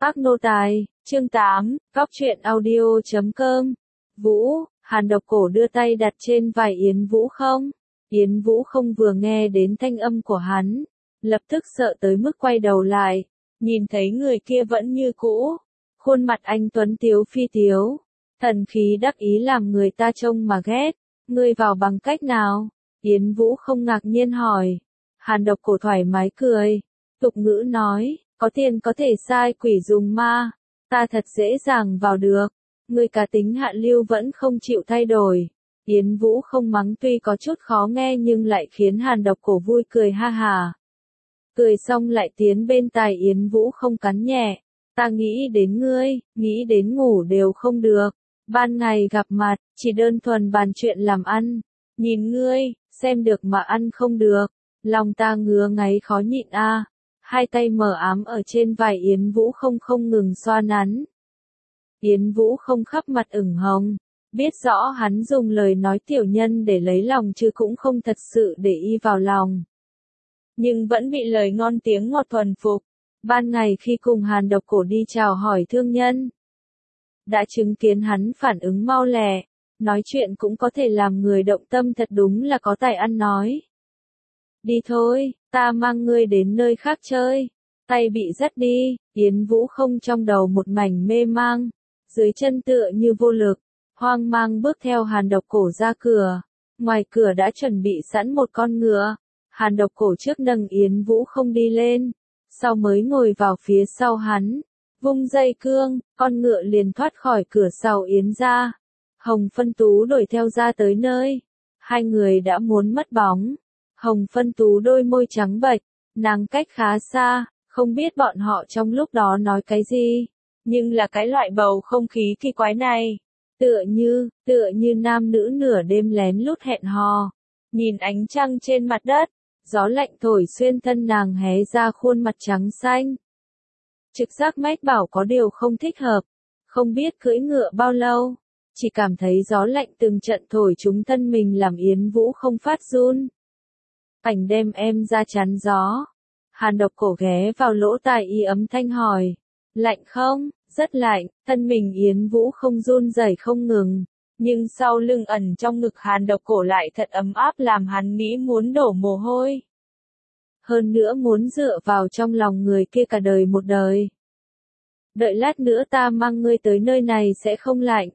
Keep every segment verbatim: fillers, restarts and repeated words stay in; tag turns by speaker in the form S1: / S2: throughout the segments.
S1: Ác nô tài, chương tám, góc truyện audio chấm com. Vũ, Hàn Độc Cổ đưa tay đặt trên vai Yến Vũ không? Yến Vũ không vừa nghe đến thanh âm của hắn, lập tức sợ tới mức quay đầu lại, nhìn thấy người kia vẫn như cũ, khuôn mặt anh tuấn tiếu phi tiếu, thần khí đắc ý làm người ta trông mà ghét. Ngươi vào bằng cách nào? Yến Vũ không ngạc nhiên hỏi. Hàn Độc Cổ thoải mái cười, tục ngữ nói, có tiền có thể sai quỷ dùng ma, ta thật dễ dàng vào được. Ngươi cá tính hạ lưu vẫn không chịu thay đổi. Yến Vũ không mắng tuy có chút khó nghe nhưng lại khiến Hàn Độc Cổ vui cười ha hà. Cười xong lại tiến bên tai Yến Vũ không cắn nhẹ. Ta nghĩ đến ngươi, nghĩ đến ngủ đều không được. Ban ngày gặp mặt, chỉ đơn thuần bàn chuyện làm ăn. Nhìn ngươi, xem được mà ăn không được. Lòng ta ngứa ngáy khó nhịn a. À. Hai tay mờ ám ở trên vai Yến Vũ không không ngừng xoa nắn. Yến Vũ không khắp mặt ửng hồng, biết rõ hắn dùng lời nói tiểu nhân để lấy lòng chứ cũng không thật sự để y vào lòng. Nhưng vẫn bị lời ngon tiếng ngọt thuần phục. Ban ngày khi cùng Hàn Độc Cổ đi chào hỏi thương nhân, đã chứng kiến hắn phản ứng mau lẹ, nói chuyện cũng có thể làm người động tâm, thật đúng là có tài ăn nói. Đi thôi, ta mang ngươi đến nơi khác chơi. Tay bị dắt đi, Yến Vũ không trong đầu một mảnh mê mang, dưới chân tựa như vô lực, hoang mang bước theo Hàn Độc Cổ ra cửa. Ngoài cửa đã chuẩn bị sẵn một con ngựa, Hàn Độc Cổ trước nâng Yến Vũ không đi lên, sau mới ngồi vào phía sau hắn, vung dây cương, con ngựa liền thoát khỏi cửa sau Yến ra. Hồng Phân Tú đuổi theo ra tới nơi, hai người đã muốn mất bóng. Hồng Phân Tú đôi môi trắng bệch, nàng cách khá xa, không biết bọn họ trong lúc đó nói cái gì, nhưng là cái loại bầu không khí kỳ quái này, tựa như, tựa như nam nữ nửa đêm lén lút hẹn hò, nhìn ánh trăng trên mặt đất, gió lạnh thổi xuyên thân nàng hé ra khuôn mặt trắng xanh. Trực giác mách bảo có điều không thích hợp, không biết cưỡi ngựa bao lâu, chỉ cảm thấy gió lạnh từng trận thổi trúng thân mình làm Yến Vũ không phát run. Ảnh đem em ra chắn gió. Hàn Độc Cổ ghé vào lỗ tai y ấm thanh hỏi. Lạnh không? Rất lạnh. Thân mình Yến Vũ không run rẩy không ngừng. Nhưng sau lưng ẩn trong ngực Hàn Độc Cổ lại thật ấm áp làm hắn nghĩ muốn đổ mồ hôi. Hơn nữa muốn dựa vào trong lòng người kia cả đời một đời. Đợi lát nữa ta mang ngươi tới nơi này sẽ không lạnh.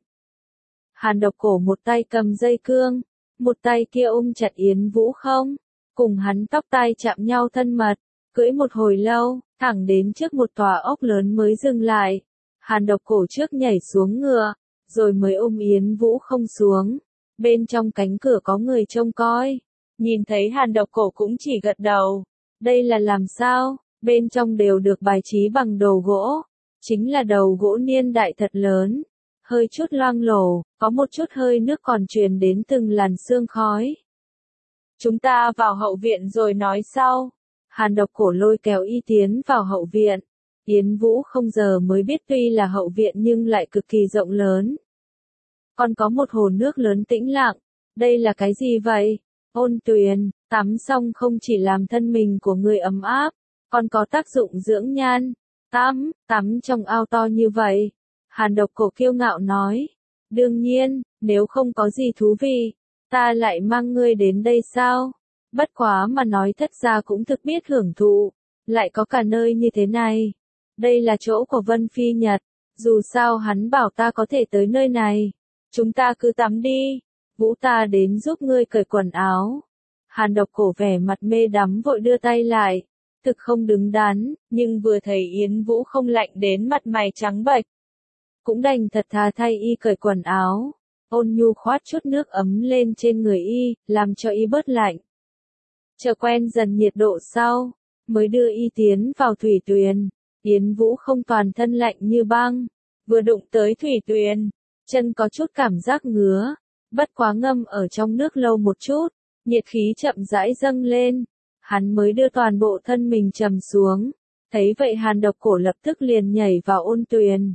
S1: Hàn Độc Cổ một tay cầm dây cương, một tay kia ôm chặt Yến Vũ không. Cùng hắn tóc tai chạm nhau thân mật, cưỡi một hồi lâu, thẳng đến trước một tòa ốc lớn mới dừng lại. Hàn Độc Cổ trước nhảy xuống ngựa, rồi mới ôm Yến Vũ không xuống. Bên trong cánh cửa có người trông coi, nhìn thấy Hàn Độc Cổ cũng chỉ gật đầu. Đây là làm sao? Bên trong đều được bài trí bằng đồ gỗ, chính là đầu gỗ niên đại thật lớn, hơi chút loang lổ, có một chút hơi nước còn truyền đến từng làn sương khói. Chúng ta vào hậu viện rồi nói sau. Hàn Độc Cổ lôi kéo y tiến vào hậu viện. Yến Vũ không giờ mới biết tuy là hậu viện nhưng lại cực kỳ rộng lớn. Còn có một hồ nước lớn tĩnh lặng. Đây là cái gì vậy? Ôn tuyền, tắm xong không chỉ làm thân mình của người ấm áp, còn có tác dụng dưỡng nhan. Tắm, tắm trong ao to như vậy. Hàn Độc Cổ kiêu ngạo nói. Đương nhiên, nếu không có gì thú vị, ta lại mang ngươi đến đây sao? Bất quá mà nói thất ra cũng thực biết hưởng thụ, lại có cả nơi như thế này. Đây là chỗ của Vân Phi Nhật, dù sao hắn bảo ta có thể tới nơi này. Chúng ta cứ tắm đi, Vũ ta đến giúp ngươi cởi quần áo. Hàn Độc Cổ vẻ mặt mê đắm vội đưa tay lại, thực không đứng đắn, nhưng vừa thấy Yến Vũ không lạnh đến mặt mày trắng bệch, cũng đành thật thà thay y cởi quần áo. Ôn nhu khoát chút nước ấm lên trên người y, làm cho y bớt lạnh. Chờ quen dần nhiệt độ sau, mới đưa y tiến vào thủy tuyền. Yến Vũ không toàn thân lạnh như băng, vừa đụng tới thủy tuyền, chân có chút cảm giác ngứa, bất quá ngâm ở trong nước lâu một chút, nhiệt khí chậm rãi dâng lên, hắn mới đưa toàn bộ thân mình trầm xuống. Thấy vậy Hàn Độc Cổ lập tức liền nhảy vào ôn tuyền.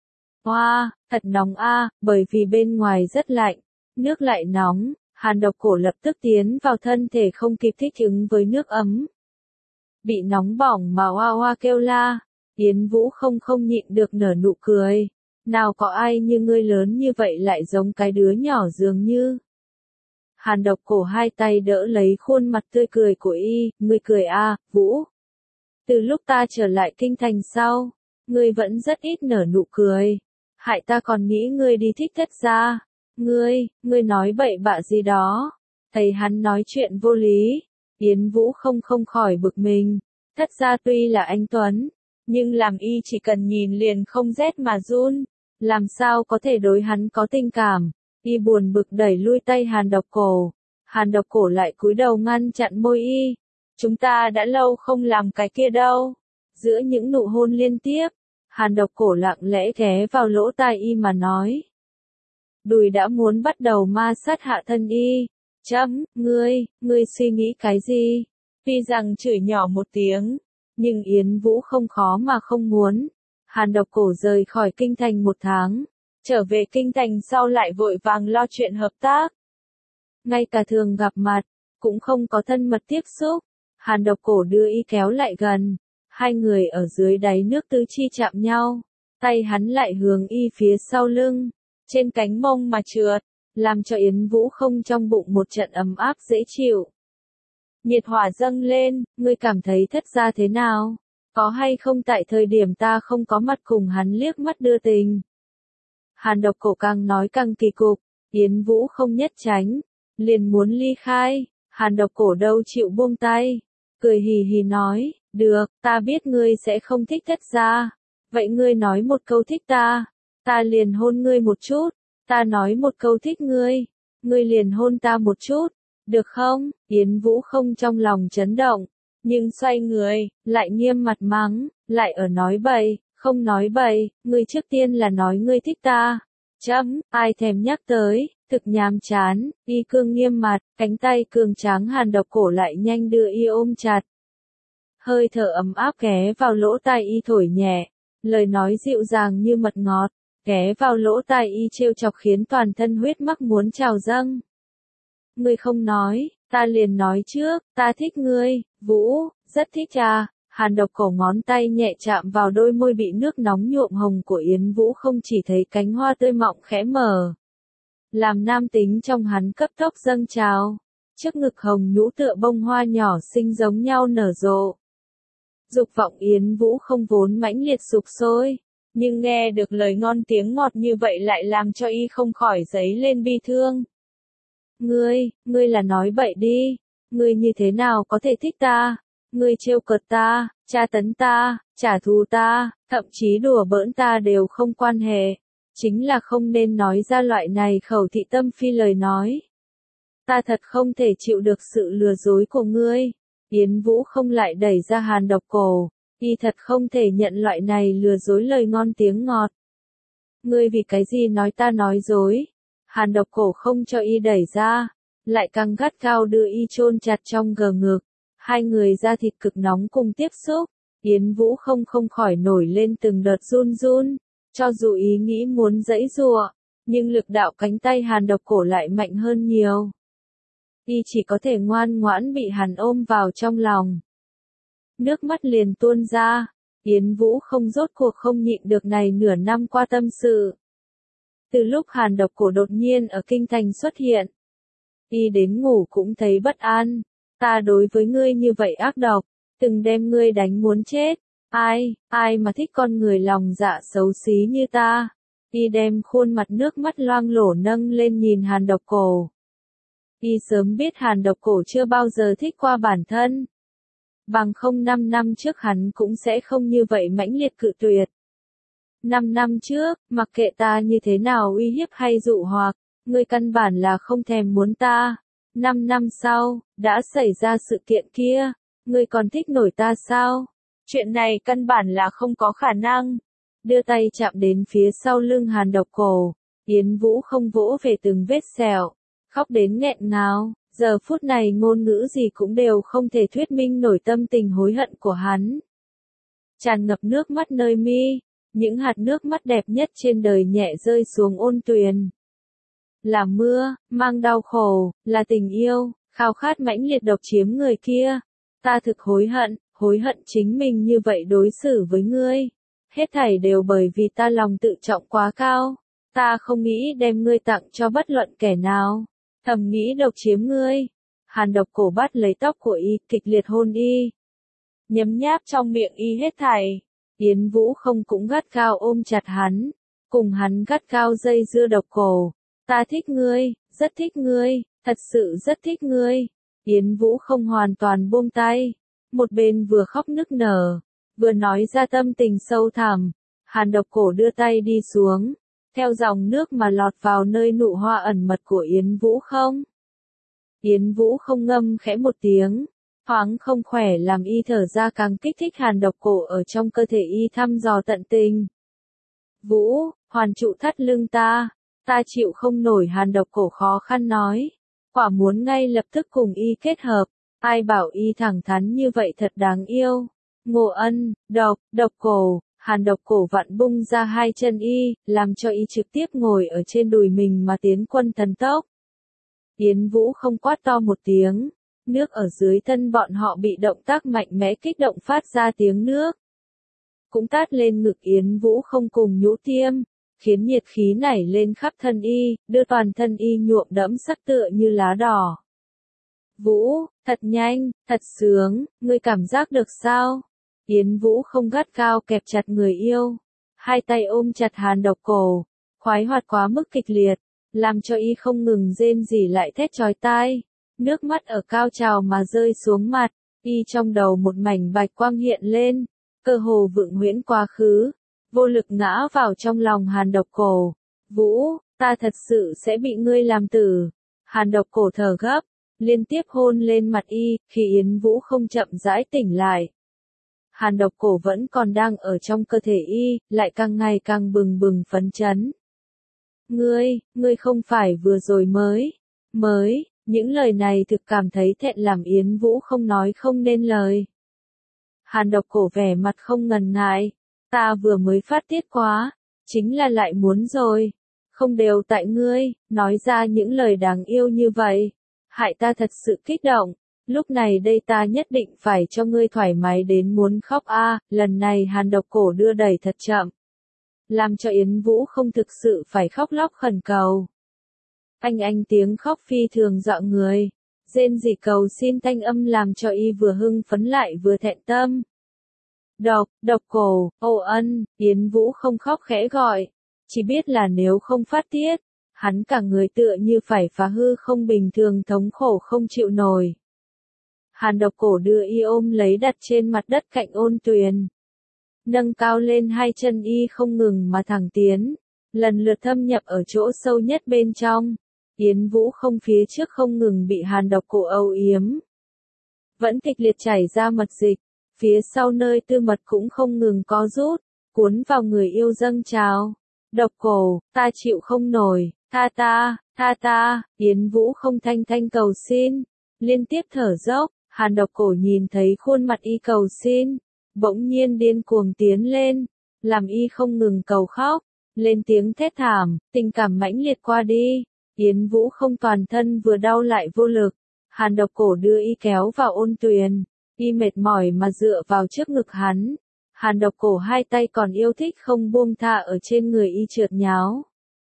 S1: Hoa, wow, thật nóng a, à, bởi vì bên ngoài rất lạnh, nước lại nóng, Hàn Độc Cổ lập tức tiến vào thân thể không kịp thích ứng với nước ấm. Bị nóng bỏng mà hoa hoa kêu la, Yến Vũ không không nhịn được nở nụ cười. Nào có ai như ngươi lớn như vậy lại giống cái đứa nhỏ dường như. Hàn Độc Cổ hai tay đỡ lấy khuôn mặt tươi cười của y, ngươi cười à, Vũ. Từ lúc ta trở lại kinh thành sau, ngươi vẫn rất ít nở nụ cười. Hại ta còn nghĩ ngươi đi thích thất gia. Ngươi, ngươi nói bậy bạ gì đó. Thấy hắn nói chuyện vô lý, Yến Vũ không không khỏi bực mình. Thất gia tuy là anh Tuấn, nhưng làm y chỉ cần nhìn liền không rét mà run. Làm sao có thể đối hắn có tình cảm. Y buồn bực đẩy lui tay Hàn Độc Cổ. Hàn Độc Cổ lại cúi đầu ngăn chặn môi y. Chúng ta đã lâu không làm cái kia đâu. Giữa những nụ hôn liên tiếp, Hàn Độc Cổ lặng lẽ ghé vào lỗ tai y mà nói. Đùi đã muốn bắt đầu ma sát hạ thân y. Chấm, ngươi, ngươi suy nghĩ cái gì? Tuy rằng chửi nhỏ một tiếng, nhưng Yến Vũ không khó mà không muốn. Hàn Độc Cổ rời khỏi kinh thành một tháng, trở về kinh thành sau lại vội vàng lo chuyện hợp tác. Ngay cả thường gặp mặt, cũng không có thân mật tiếp xúc. Hàn Độc Cổ đưa y kéo lại gần, hai người ở dưới đáy nước tứ chi chạm nhau, tay hắn lại hướng y phía sau lưng, trên cánh mông mà trượt, làm cho Yến Vũ không trong bụng một trận ấm áp dễ chịu. Nhiệt hỏa dâng lên, ngươi cảm thấy thất gia thế nào? Có hay không tại thời điểm ta không có mặt cùng hắn liếc mắt đưa tình? Hàn Độc Cổ càng nói càng kỳ cục, Yến Vũ không nhất tránh, liền muốn ly khai. Hàn Độc Cổ đâu chịu buông tay, cười hì hì nói, được, ta biết ngươi sẽ không thích thất gia. Vậy ngươi nói một câu thích ta, ta liền hôn ngươi một chút. Ta nói một câu thích ngươi, ngươi liền hôn ta một chút, được không? Yến Vũ không trong lòng chấn động, nhưng xoay người, lại nghiêm mặt mắng, lại ở nói bậy, không nói bậy, ngươi trước tiên là nói ngươi thích ta. Chấm, ai thèm nhắc tới, thực nhàm chán, y cương nghiêm mặt, cánh tay cường tráng Hàn Độc Cổ lại nhanh đưa y ôm chặt. Hơi thở ấm áp ghé vào lỗ tai y thổi nhẹ, lời nói dịu dàng như mật ngọt, ghé vào lỗ tai y trêu chọc khiến toàn thân huyết mắc muốn trào dâng. Ngươi không nói, ta liền nói trước, ta thích ngươi, Vũ, rất thích à. Hàn Độc Cổ ngón tay nhẹ chạm vào đôi môi bị nước nóng nhuộm hồng của Yến Vũ, không chỉ thấy cánh hoa tươi mọng khẽ mở, làm nam tính trong hắn cấp tốc dâng trào, trước ngực hồng nhũ tựa bông hoa nhỏ xinh giống nhau nở rộ. Dục vọng Yến Vũ không vốn mãnh liệt sục sôi, nhưng nghe được lời ngon tiếng ngọt như vậy lại làm cho y không khỏi dấy lên bi thương. Ngươi, ngươi là nói bậy đi, ngươi như thế nào có thể thích ta? Ngươi trêu cợt ta, tra tấn ta, trả thù ta, thậm chí đùa bỡn ta đều không quan hệ. Chính là không nên nói ra loại này khẩu thị tâm phi lời nói. Ta thật không thể chịu được sự lừa dối của ngươi. Yến Vũ không lại đẩy ra Hàn Độc Cổ, y thật không thể nhận loại này lừa dối lời ngon tiếng ngọt. Ngươi vì cái gì nói ta nói dối? Hàn Độc Cổ không cho y đẩy ra, lại càng gắt gao đưa y chôn chặt trong gờ ngực. Hai người da thịt cực nóng cùng tiếp xúc, Yến Vũ không không khỏi nổi lên từng đợt run run, cho dù ý nghĩ muốn giãy giụa, nhưng lực đạo cánh tay Hàn Độc Cổ lại mạnh hơn nhiều. Y chỉ có thể ngoan ngoãn bị hắn ôm vào trong lòng. Nước mắt liền tuôn ra, Yến Vũ không rốt cuộc không nhịn được này nửa năm qua tâm sự. Từ lúc Hàn Độc Cổ đột nhiên ở kinh thành xuất hiện, y đến ngủ cũng thấy bất an. Ta đối với ngươi như vậy ác độc, từng đem ngươi đánh muốn chết. Ai, ai mà thích con người lòng dạ xấu xí như ta? Y đem khuôn mặt nước mắt loang lổ nâng lên nhìn Hàn Độc Cổ. Y sớm biết Hàn Độc Cổ chưa bao giờ thích qua bản thân. Bằng không năm năm trước hắn cũng sẽ không như vậy mãnh liệt cự tuyệt. Năm năm trước, mặc kệ ta như thế nào uy hiếp hay dụ hoặc, ngươi căn bản là không thèm muốn ta. Năm năm sau, đã xảy ra sự kiện kia, ngươi còn thích nổi ta sao? Chuyện này căn bản là không có khả năng. Đưa tay chạm đến phía sau lưng Hàn Độc Cổ, Yến Vũ không vỗ về từng vết sẹo, khóc đến nghẹn ngào. Giờ phút này ngôn ngữ gì cũng đều không thể thuyết minh nổi tâm tình hối hận của hắn. Tràn ngập nước mắt nơi mi, những hạt nước mắt đẹp nhất trên đời nhẹ rơi xuống ôn tuyền. Là mưa, mang đau khổ, là tình yêu, khao khát mãnh liệt độc chiếm người kia. Ta thực hối hận, hối hận chính mình như vậy đối xử với ngươi. Hết thảy đều bởi vì ta lòng tự trọng quá cao. Ta không nghĩ đem ngươi tặng cho bất luận kẻ nào. Thầm nghĩ độc chiếm ngươi. Hàn Độc Cổ bắt lấy tóc của y, kịch liệt hôn y. Nhấm nháp trong miệng y hết thảy. Yến Vũ không cũng gắt gao ôm chặt hắn. Cùng hắn gắt gao dây dưa Độc Cổ. Ta thích ngươi, rất thích ngươi, thật sự rất thích ngươi. Yến Vũ không hoàn toàn buông tay. Một bên vừa khóc nức nở, vừa nói ra tâm tình sâu thẳm. Hàn Độc Cổ đưa tay đi xuống, theo dòng nước mà lọt vào nơi nụ hoa ẩn mật của Yến Vũ không. Yến Vũ không ngâm khẽ một tiếng, thoáng không khỏe làm y thở ra càng kích thích Hàn Độc Cổ ở trong cơ thể y thăm dò tận tình. Vũ, hoàn trụ thắt lưng ta, ta chịu không nổi. Hàn Độc Cổ khó khăn nói, quả muốn ngay lập tức cùng y kết hợp, ai bảo y thẳng thắn như vậy thật đáng yêu. Ngô Ân, Độc, Độc Cổ, Hàn Độc Cổ vặn bung ra hai chân y, làm cho y trực tiếp ngồi ở trên đùi mình mà tiến quân thần tốc. Yến Vũ không quát to một tiếng, nước ở dưới thân bọn họ bị động tác mạnh mẽ kích động phát ra tiếng nước. Cũng tát lên ngực Yến Vũ không cùng nhũ tiêm, khiến nhiệt khí nảy lên khắp thân y, đưa toàn thân y nhuộm đẫm sắc tựa như lá đỏ. Vũ, thật nhanh, thật sướng, ngươi cảm giác được sao? Yến Vũ không gắt cao kẹp chặt người yêu, hai tay ôm chặt Hàn Độc Cổ, khoái hoạt quá mức kịch liệt, làm cho y không ngừng rên rỉ lại thét chói tai, nước mắt ở cao trào mà rơi xuống mặt, y trong đầu một mảnh bạch quang hiện lên, cơ hồ vượng huyễn quá khứ, vô lực ngã vào trong lòng Hàn Độc Cổ. Vũ, ta thật sự sẽ bị ngươi làm tử. Hàn Độc Cổ thở gấp, liên tiếp hôn lên mặt y, khi Yến Vũ không chậm rãi tỉnh lại. Hàn Độc Cổ vẫn còn đang ở trong cơ thể y, lại càng ngày càng bừng bừng phấn chấn. Ngươi, ngươi không phải vừa rồi mới, mới, những lời này thực cảm thấy thẹn làm Yến Vũ không nói không nên lời. Hàn Độc Cổ vẻ mặt không ngần ngại, ta vừa mới phát tiết quá, chính là lại muốn rồi, không đều tại ngươi, nói ra những lời đáng yêu như vậy, hại ta thật sự kích động. Lúc này đây ta nhất định phải cho ngươi thoải mái đến muốn khóc a. À, lần này Hàn Độc Cổ đưa đẩy thật chậm, làm cho Yến Vũ không thực sự phải khóc lóc khẩn cầu. Anh anh tiếng khóc phi thường dọa người, rên rỉ cầu xin thanh âm làm cho y vừa hưng phấn lại vừa thẹn tâm. Độc, Độc Cổ, Ồ Ân, Yến Vũ không khóc khẽ gọi, chỉ biết là nếu không phát tiết, hắn cả người tựa như phải phá hư không bình thường thống khổ không chịu nổi. Hàn Độc Cổ đưa y ôm lấy đặt trên mặt đất cạnh Ôn Tuyền. Nâng cao lên hai chân y không ngừng mà thẳng tiến, lần lượt thâm nhập ở chỗ sâu nhất bên trong. Yến Vũ không phía trước không ngừng bị Hàn Độc Cổ âu yếm. Vẫn kịch liệt chảy ra mật dịch, phía sau nơi tư mật cũng không ngừng co rút, cuốn vào người yêu dâng trào. Độc Cổ, ta chịu không nổi, tha ta, tha ta, Yến Vũ không thanh thanh cầu xin, liên tiếp thở dốc. Hàn Độc Cổ nhìn thấy khuôn mặt y cầu xin, bỗng nhiên điên cuồng tiến lên, làm y không ngừng cầu khóc, lên tiếng thét thảm, tình cảm mãnh liệt qua đi. Yến Vũ không toàn thân vừa đau lại vô lực, Hàn Độc Cổ đưa y kéo vào Ôn Tuyền, y mệt mỏi mà dựa vào trước ngực hắn. Hàn Độc Cổ hai tay còn yêu thích không buông tha ở trên người y trượt nháo,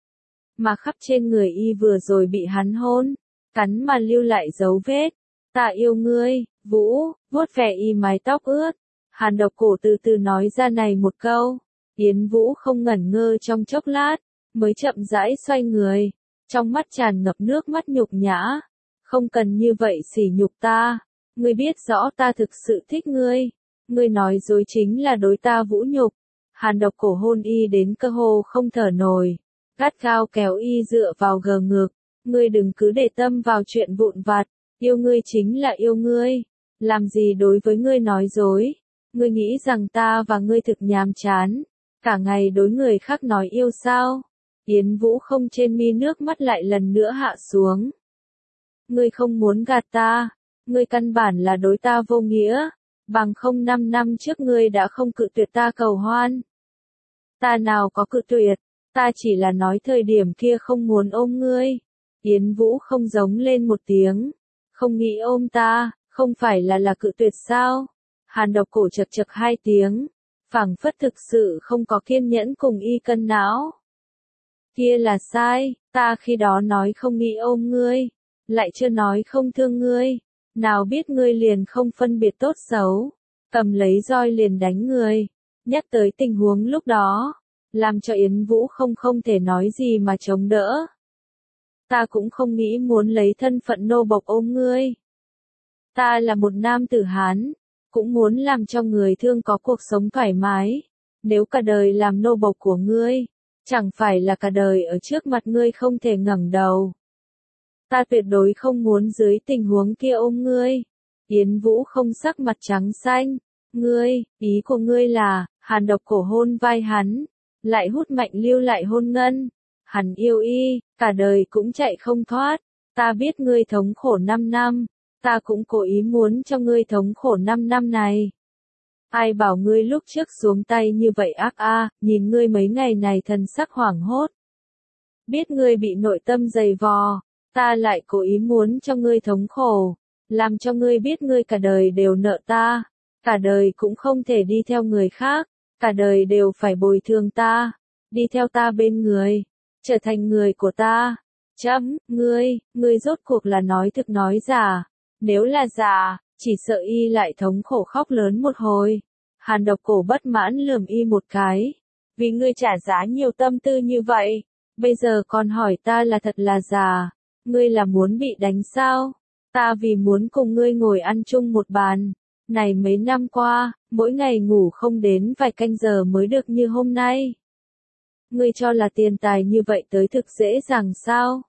S1: mà khắp trên người y vừa rồi bị hắn hôn, cắn mà lưu lại dấu vết. Ta yêu ngươi, Vũ, vuốt ve y mái tóc ướt. Hàn Độc Cổ từ từ nói ra này một câu. Yến Vũ không ngẩn ngơ trong chốc lát, mới chậm rãi xoay người, trong mắt tràn ngập nước mắt nhục nhã. Không cần như vậy sỉ nhục ta, ngươi biết rõ ta thực sự thích ngươi, ngươi nói dối chính là đối ta vũ nhục. Hàn Độc Cổ hôn y đến cơ hồ không thở nổi, gắt gao kéo y dựa vào gờ ngực. Ngươi đừng cứ để tâm vào chuyện vụn vặt. Yêu ngươi chính là yêu ngươi, làm gì đối với ngươi nói dối, ngươi nghĩ rằng ta và ngươi thực nhàm chán, cả ngày đối người khác nói yêu sao? Yến Vũ không trên mi nước mắt lại lần nữa hạ xuống. Ngươi không muốn gạt ta, ngươi căn bản là đối ta vô nghĩa, bằng không năm năm trước ngươi đã không cự tuyệt ta cầu hoan. Ta nào có cự tuyệt, ta chỉ là nói thời điểm kia không muốn ôm ngươi. Yến Vũ không giống lên một tiếng. Không nghĩ ôm ta, không phải là là cự tuyệt sao? Hàn Độc Cổ chật chật hai tiếng, phảng phất thực sự không có kiên nhẫn cùng y cân não. Kia là sai, ta khi đó nói không nghĩ ôm ngươi, lại chưa nói không thương ngươi, nào biết ngươi liền không phân biệt tốt xấu, cầm lấy roi liền đánh người. Nhắc tới tình huống lúc đó, làm cho Yến Vũ không không thể nói gì mà chống đỡ. Ta cũng không nghĩ muốn lấy thân phận nô bộc ôm ngươi. Ta là một nam tử Hán, cũng muốn làm cho người thương có cuộc sống thoải mái. Nếu cả đời làm nô bộc của ngươi, chẳng phải là cả đời ở trước mặt ngươi không thể ngẩng đầu. Ta tuyệt đối không muốn dưới tình huống kia ôm ngươi. Yến Vũ không sắc mặt trắng xanh. Ngươi, ý của ngươi là, Hàn Độc Cổ hôn vai hắn, lại hút Mạnh Lưu lại hôn Ngân. Hắn yêu y, cả đời cũng chạy không thoát. Ta biết ngươi thống khổ năm năm, ta cũng cố ý muốn cho ngươi thống khổ năm năm này. Ai bảo ngươi lúc trước xuống tay như vậy ác a, nhìn ngươi mấy ngày này thần sắc hoảng hốt. Biết ngươi bị nội tâm dày vò, ta lại cố ý muốn cho ngươi thống khổ, làm cho ngươi biết ngươi cả đời đều nợ ta, cả đời cũng không thể đi theo người khác, cả đời đều phải bồi thường ta, đi theo ta bên người, trở thành người của ta. Chấm, ngươi, ngươi rốt cuộc là nói thực nói giả, nếu là giả, chỉ sợ y lại thống khổ khóc lớn một hồi. Hàn Độc Cổ bất mãn lườm y một cái, vì ngươi trả giá nhiều tâm tư như vậy, bây giờ còn hỏi ta là thật là giả, ngươi là muốn bị đánh sao? Ta vì muốn cùng ngươi ngồi ăn chung một bàn, này mấy năm qua, mỗi ngày ngủ không đến vài canh giờ mới được như hôm nay. Ngươi cho là tiền tài như vậy tới thực dễ dàng sao?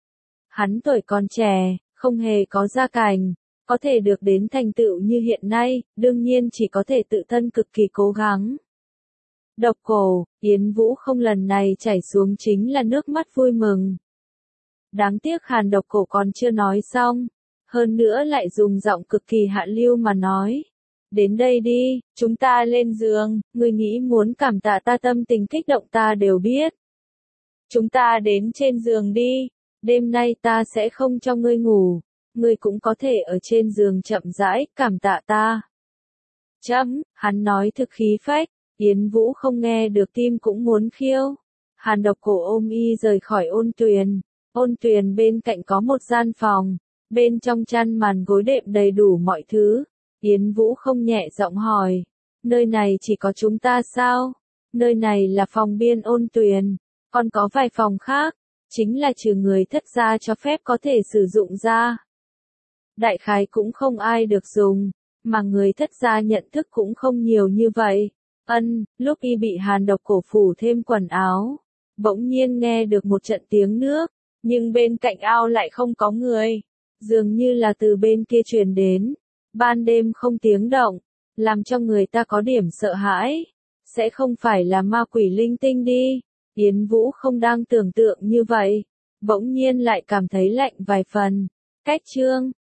S1: Hắn tuổi còn trẻ, không hề có gia cảnh, có thể được đến thành tựu như hiện nay, đương nhiên chỉ có thể tự thân cực kỳ cố gắng. Độc Cổ, Yến Vũ không lần này chảy xuống chính là nước mắt vui mừng. Đáng tiếc Hàn Độc Cổ còn chưa nói xong, hơn nữa lại dùng giọng cực kỳ hạ lưu mà nói. Đến đây đi, chúng ta lên giường, ngươi nghĩ muốn cảm tạ ta tâm tình kích động ta đều biết. Chúng ta đến trên giường đi, đêm nay ta sẽ không cho ngươi ngủ, ngươi cũng có thể ở trên giường chậm rãi cảm tạ ta. Chấm, hắn nói thực khí phách, Yến Vũ không nghe được tim cũng muốn khiêu. Hàn Độc Cổ ôm y rời khỏi Ôn Tuyền, Ôn Tuyền bên cạnh có một gian phòng, bên trong chăn màn gối đệm đầy đủ mọi thứ. Yến Vũ không nhẹ giọng hỏi, nơi này chỉ có chúng ta sao? Nơi này là phòng biên Ôn Tuyền, còn có vài phòng khác, chính là trừ người thất gia cho phép có thể sử dụng ra. Đại khái cũng không ai được dùng, mà người thất gia nhận thức cũng không nhiều như vậy. Ân, lúc y bị Hàn Độc Cổ phủ thêm quần áo, bỗng nhiên nghe được một trận tiếng nước, nhưng bên cạnh ao lại không có người, dường như là từ bên kia truyền đến. Ban đêm không tiếng động, làm cho người ta có điểm sợ hãi, sẽ không phải là ma quỷ linh tinh đi. Yến Vũ không đang tưởng tượng như vậy, bỗng nhiên lại cảm thấy lạnh vài phần. Cách chương